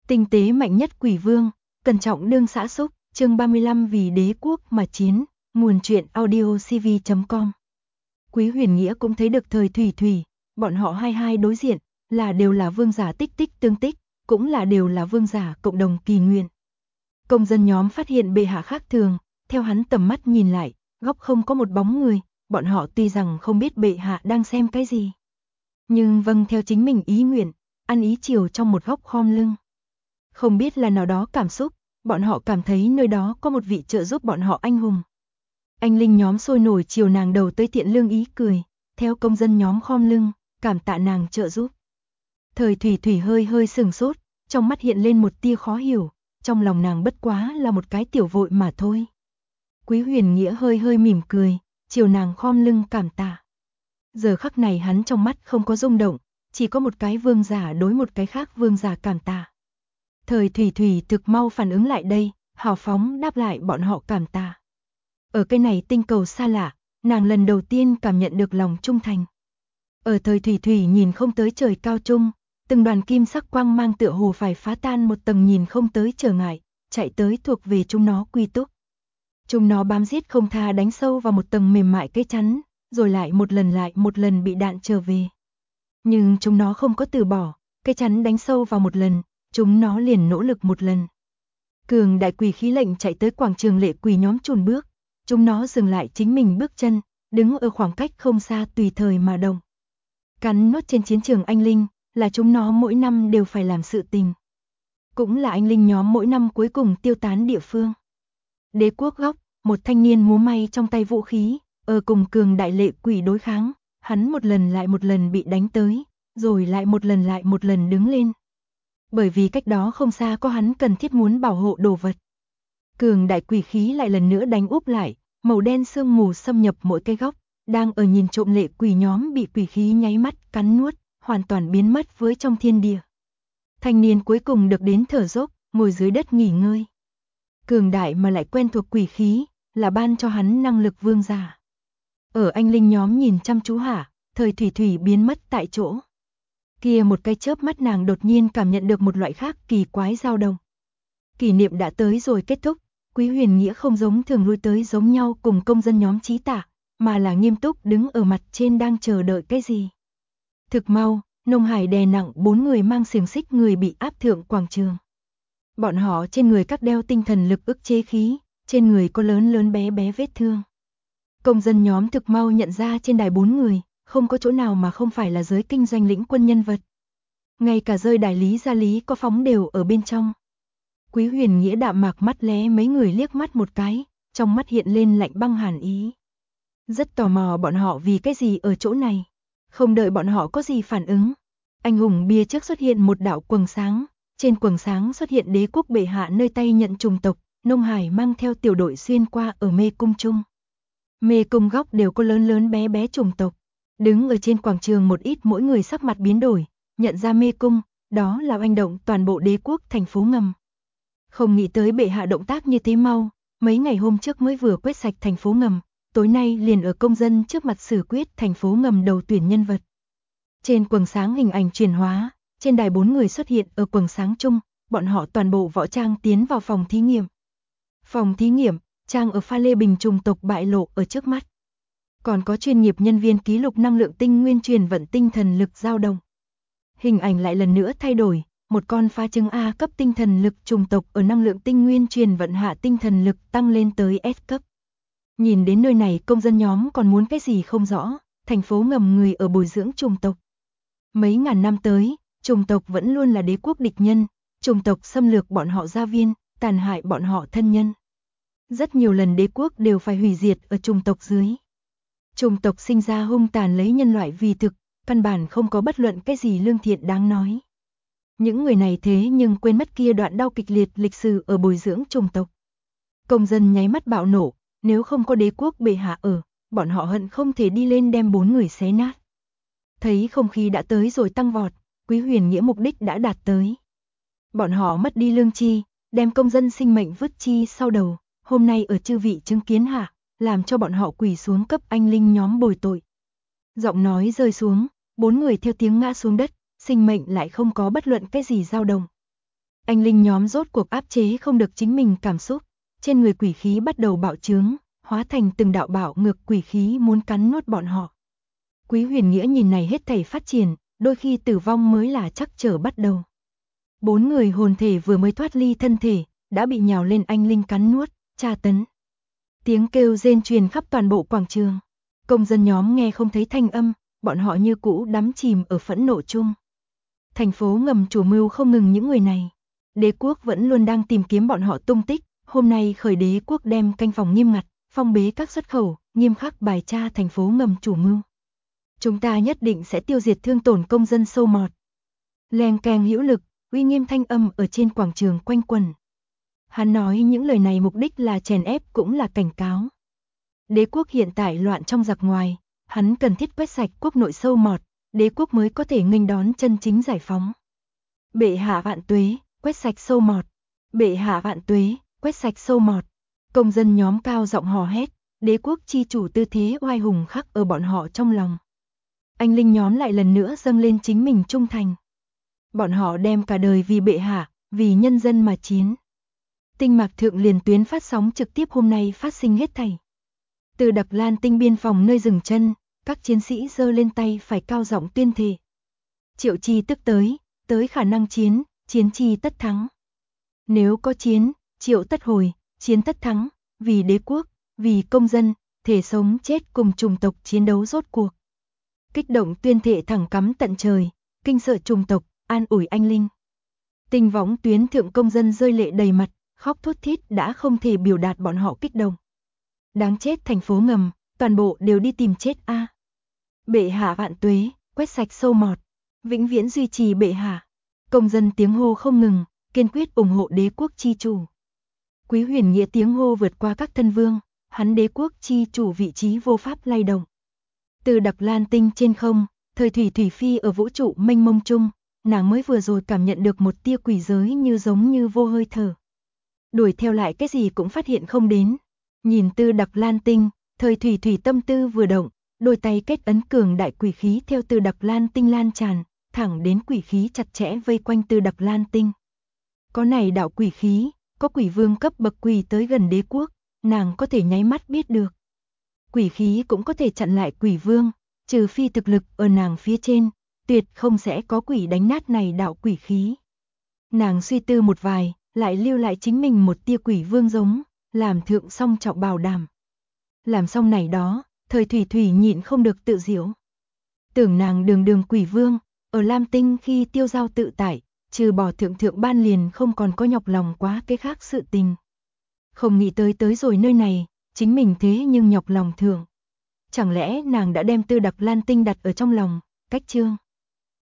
Tinh tế mạnh nhất quỷ vương, cẩn trọng đương xã xúc, chương 35 vì đế quốc mà chiến, nguồn truyện audiocv.com. Quý Huyền Nghĩa cũng thấy được Thời Thủy Thủy, bọn họ hai đối diện, đều là vương giả tích tích tương tích, cũng đều là vương giả cộng đồng kỳ nguyện. Công dân nhóm phát hiện bệ hạ khác thường, theo hắn tầm mắt nhìn lại, góc không có một bóng người, bọn họ tuy rằng không biết bệ hạ đang xem cái gì, nhưng vâng theo chính mình ý nguyện, ăn ý chiều trong một góc khom lưng. Không biết là nào đó cảm xúc, bọn họ cảm thấy nơi đó có một vị trợ giúp bọn họ anh hùng. Anh linh nhóm sôi nổi chiều nàng đầu tới thiện lương ý cười, theo công dân nhóm khom lưng, cảm tạ nàng trợ giúp. Thời Thủy Thủy hơi sừng sốt, trong mắt hiện lên một tia khó hiểu, trong lòng nàng bất quá là một cái tiểu vội mà thôi. Quý Huyền Nghĩa hơi mỉm cười, chiều nàng khom lưng cảm tạ. Giờ khắc này hắn trong mắt không có rung động, chỉ có một cái vương giả đối một cái khác vương giả cảm tạ. Thời Thủy Thủy thực mau phản ứng lại đây, hào phóng đáp lại bọn họ cảm tạ. Ở cái này tinh cầu xa lạ, nàng lần đầu tiên cảm nhận được lòng trung thành. Ở Thời Thủy Thủy nhìn không tới trời cao trung, từng đoàn kim sắc quang mang tựa hồ phải phá tan một tầng nhìn không tới trở ngại, chạy tới thuộc về chúng nó quy túc. Chúng nó bám giết không tha đánh sâu vào một tầng mềm mại cái chắn, rồi lại một lần bị đạn trở về. Nhưng chúng nó không có từ bỏ, cái chắn đánh sâu vào một lần, chúng nó liền nỗ lực một lần. Cường đại quỷ khí lệnh chạy tới quảng trường lệ quỷ nhóm chùn bước, chúng nó dừng lại chính mình bước chân, đứng ở khoảng cách không xa tùy thời mà động. Cắn nuốt trên chiến trường anh linh, là chúng nó mỗi năm đều phải làm sự tình. Cũng là anh linh nhóm mỗi năm cuối cùng tiêu tán địa phương. Đế quốc góc, một thanh niên múa may trong tay vũ khí, ở cùng cường đại lệ quỷ đối kháng, hắn một lần lại một lần bị đánh tới, rồi lại một lần đứng lên. Bởi vì cách đó không xa có hắn cần thiết muốn bảo hộ đồ vật. Cường đại quỷ khí lại lần nữa đánh úp lại, màu đen sương mù xâm nhập mỗi cái góc, đang ở nhìn trộm lệ quỷ nhóm bị quỷ khí nháy mắt cắn nuốt, hoàn toàn biến mất với trong thiên địa. Thanh niên cuối cùng được đến thở dốc, ngồi dưới đất nghỉ ngơi. Cường đại mà lại quen thuộc quỷ khí, là ban cho hắn năng lực vương giả. Ở anh linh nhóm nhìn chăm chú hạ, Thời Thủy Thủy biến mất tại chỗ. Kia một cái chớp mắt nàng đột nhiên cảm nhận được một loại khác kỳ quái dao động. Kỷ niệm đã tới rồi kết thúc, Quý Huyền Nghĩa không giống thường lui tới giống nhau cùng công dân nhóm chí tạ, mà là nghiêm túc đứng ở mặt trên đang chờ đợi cái gì. Thực mau, Nông Hải đè nặng 4 người mang xiềng xích người bị áp thượng quảng trường. Bọn họ trên người các đeo tinh thần lực ức chế khí, trên người có lớn bé vết thương. Công dân nhóm thực mau nhận ra trên đài 4 người, không có chỗ nào mà không phải là giới kinh doanh lĩnh quân nhân vật. Ngay cả rơi đài lý gia lý có phóng đều ở bên trong. Quý Huyền Nghĩa đạm mạc mắt lé mấy người liếc mắt một cái, trong mắt hiện lên lạnh băng hàn ý. Rất tò mò bọn họ vì cái gì ở chỗ này. Không đợi bọn họ có gì phản ứng, anh hùng bia trước xuất hiện một đạo quầng sáng, trên quầng sáng xuất hiện đế quốc bệ hạ nơi tay nhận chủng tộc, Nông Hải mang theo tiểu đội xuyên qua ở mê cung chung. Mê cung góc đều có lớn bé chủng tộc, đứng ở trên quảng trường một ít mỗi người sắc mặt biến đổi, nhận ra mê cung, đó là oanh động toàn bộ đế quốc thành phố ngầm. Không nghĩ tới bệ hạ động tác như thế mau, mấy ngày hôm trước mới vừa quét sạch thành phố ngầm, tối nay liền ở công dân trước mặt xử quyết thành phố ngầm đầu tuyển nhân vật. Trên quầng sáng hình ảnh chuyển hóa, trên đài 4 người xuất hiện ở quầng sáng chung, bọn họ toàn bộ võ trang tiến vào phòng thí nghiệm. Phòng thí nghiệm, trang ở pha lê bình trùng tộc bại lộ ở trước mắt. Còn có chuyên nghiệp nhân viên ký lục năng lượng tinh nguyên truyền vận tinh thần lực dao động. Hình ảnh lại lần nữa thay đổi, một con pha trứng A cấp tinh thần lực trùng tộc ở năng lượng tinh nguyên truyền vận hạ tinh thần lực tăng lên tới S cấp. Nhìn đến nơi này công dân nhóm còn muốn cái gì không rõ, thành phố ngầm người ở bồi dưỡng trùng tộc. Mấy ngàn năm tới, trùng tộc vẫn luôn là đế quốc địch nhân, trùng tộc xâm lược bọn họ gia viên, tàn hại bọn họ thân nhân. Rất nhiều lần đế quốc đều phải hủy diệt ở trùng tộc dưới. Trùng tộc sinh ra hung tàn lấy nhân loại vì thực, căn bản không có bất luận cái gì lương thiện đáng nói. Những người này thế nhưng quên mất kia đoạn đau kịch liệt lịch sử ở bồi dưỡng trùng tộc. Công dân nháy mắt bạo nổ, nếu không có đế quốc bệ hạ ở, bọn họ hận không thể đi lên đem 4 người xé nát. Thấy không khí đã tới rồi tăng vọt, Quý Huyền Nghĩa mục đích đã đạt tới. Bọn họ mất đi lương chi, đem công dân sinh mệnh vứt chi sau đầu, hôm nay ở chư vị chứng kiến hạ, làm cho bọn họ quỳ xuống cấp anh linh nhóm bồi tội. Giọng nói rơi xuống, 4 người theo tiếng ngã xuống đất, sinh mệnh lại không có bất luận cái gì dao động. Anh linh nhóm rốt cuộc áp chế không được chính mình cảm xúc, trên người quỷ khí bắt đầu bạo trướng, hóa thành từng đạo bạo ngược quỷ khí muốn cắn nuốt bọn họ. Quý Huyền Nghĩa nhìn này hết thảy phát triển, đôi khi tử vong mới là chắc trở bắt đầu. 4 người hồn thể vừa mới thoát ly thân thể, đã bị nhào lên anh linh cắn nuốt, tra tấn. Tiếng kêu rên truyền khắp toàn bộ quảng trường. Công dân nhóm nghe không thấy thanh âm, bọn họ như cũ đắm chìm ở phẫn nộ chung. Thành phố ngầm chủ mưu không ngừng những người này. Đế quốc vẫn luôn đang tìm kiếm bọn họ tung tích, hôm nay khởi đế quốc đem canh phòng nghiêm ngặt, phong bế các xuất khẩu, nghiêm khắc bài tra thành phố ngầm chủ mưu. Chúng ta nhất định sẽ tiêu diệt thương tổn công dân sâu mọt. Leng keng hữu lực, uy nghiêm thanh âm ở trên quảng trường quanh quẩn. Hắn nói những lời này mục đích là chèn ép cũng là cảnh cáo. Đế quốc hiện tại loạn trong giặc ngoài, hắn cần thiết quét sạch quốc nội sâu mọt, đế quốc mới có thể nghênh đón chân chính giải phóng. Bệ hạ vạn tuế, quét sạch sâu mọt. Bệ hạ vạn tuế, quét sạch sâu mọt. Công dân nhóm cao giọng hò hét, đế quốc chi chủ tư thế oai hùng khắc ở bọn họ trong lòng. Anh linh nhóm lại lần nữa dâng lên chính mình trung thành. Bọn họ đem cả đời vì bệ hạ, vì nhân dân mà chiến. Tinh mạc thượng liền tuyến phát sóng trực tiếp hôm nay phát sinh hết thảy. Từ Đặc Lan Tinh biên phòng nơi dừng chân, các chiến sĩ giơ lên tay phải cao giọng tuyên thệ. Triệu chi tức tới khả năng chiến, chiến chi tất thắng. Nếu có chiến, triệu tất hồi, chiến tất thắng, vì đế quốc, vì công dân, thể sống chết cùng chủng tộc chiến đấu rốt cuộc. Kích động tuyên thệ thẳng cắm tận trời, kinh sợ chủng tộc, an ủi anh linh. Tinh võng tuyến thượng công dân rơi lệ đầy mặt, khóc thút thít đã không thể biểu đạt bọn họ kích động. Đáng chết thành phố ngầm, toàn bộ đều đi tìm chết a. Bệ hạ vạn tuế, quét sạch sâu mọt, vĩnh viễn duy trì bệ hạ. Công dân tiếng hô không ngừng, kiên quyết ủng hộ đế quốc chi chủ. Quý Huyền Nghĩa tiếng hô vượt qua các thân vương, hắn đế quốc chi chủ vị trí vô pháp lay động. Từ Đặc Lan Tinh trên không, thời thủy thủy phi ở vũ trụ mênh mông chung, nàng mới vừa rồi cảm nhận được một tia quỷ giới như giống như vô hơi thở. Đuổi theo lại cái gì cũng phát hiện không đến. Nhìn Từ Đặc Lan Tinh, thời thủy thủy tâm tư vừa động, đôi tay kết ấn cường đại quỷ khí theo Từ Đặc Lan Tinh lan tràn, thẳng đến quỷ khí chặt chẽ vây quanh Từ Đặc Lan Tinh. Có này đạo quỷ khí, có quỷ vương cấp bậc quỷ tới gần đế quốc, nàng có thể nháy mắt biết được. Quỷ khí cũng có thể chặn lại quỷ vương, trừ phi thực lực ở nàng phía trên, tuyệt không sẽ có quỷ đánh nát này đạo quỷ khí. Nàng suy tư một vài, lại lưu lại chính mình một tia quỷ vương giống, làm thượng song trọng bảo đảm. Làm xong này đó, thời thủy thủy nhịn không được tự giễu. Tưởng nàng đường quỷ vương, ở Lam Tinh khi tiêu giao tự tại, trừ bỏ thượng ban liền không còn có nhọc lòng quá cái khác sự tình. Không nghĩ tới rồi nơi này, chính mình thế nhưng nhọc lòng thượng. Chẳng lẽ nàng đã đem Từ Đặc Lan Tinh đặt ở trong lòng, cách chương.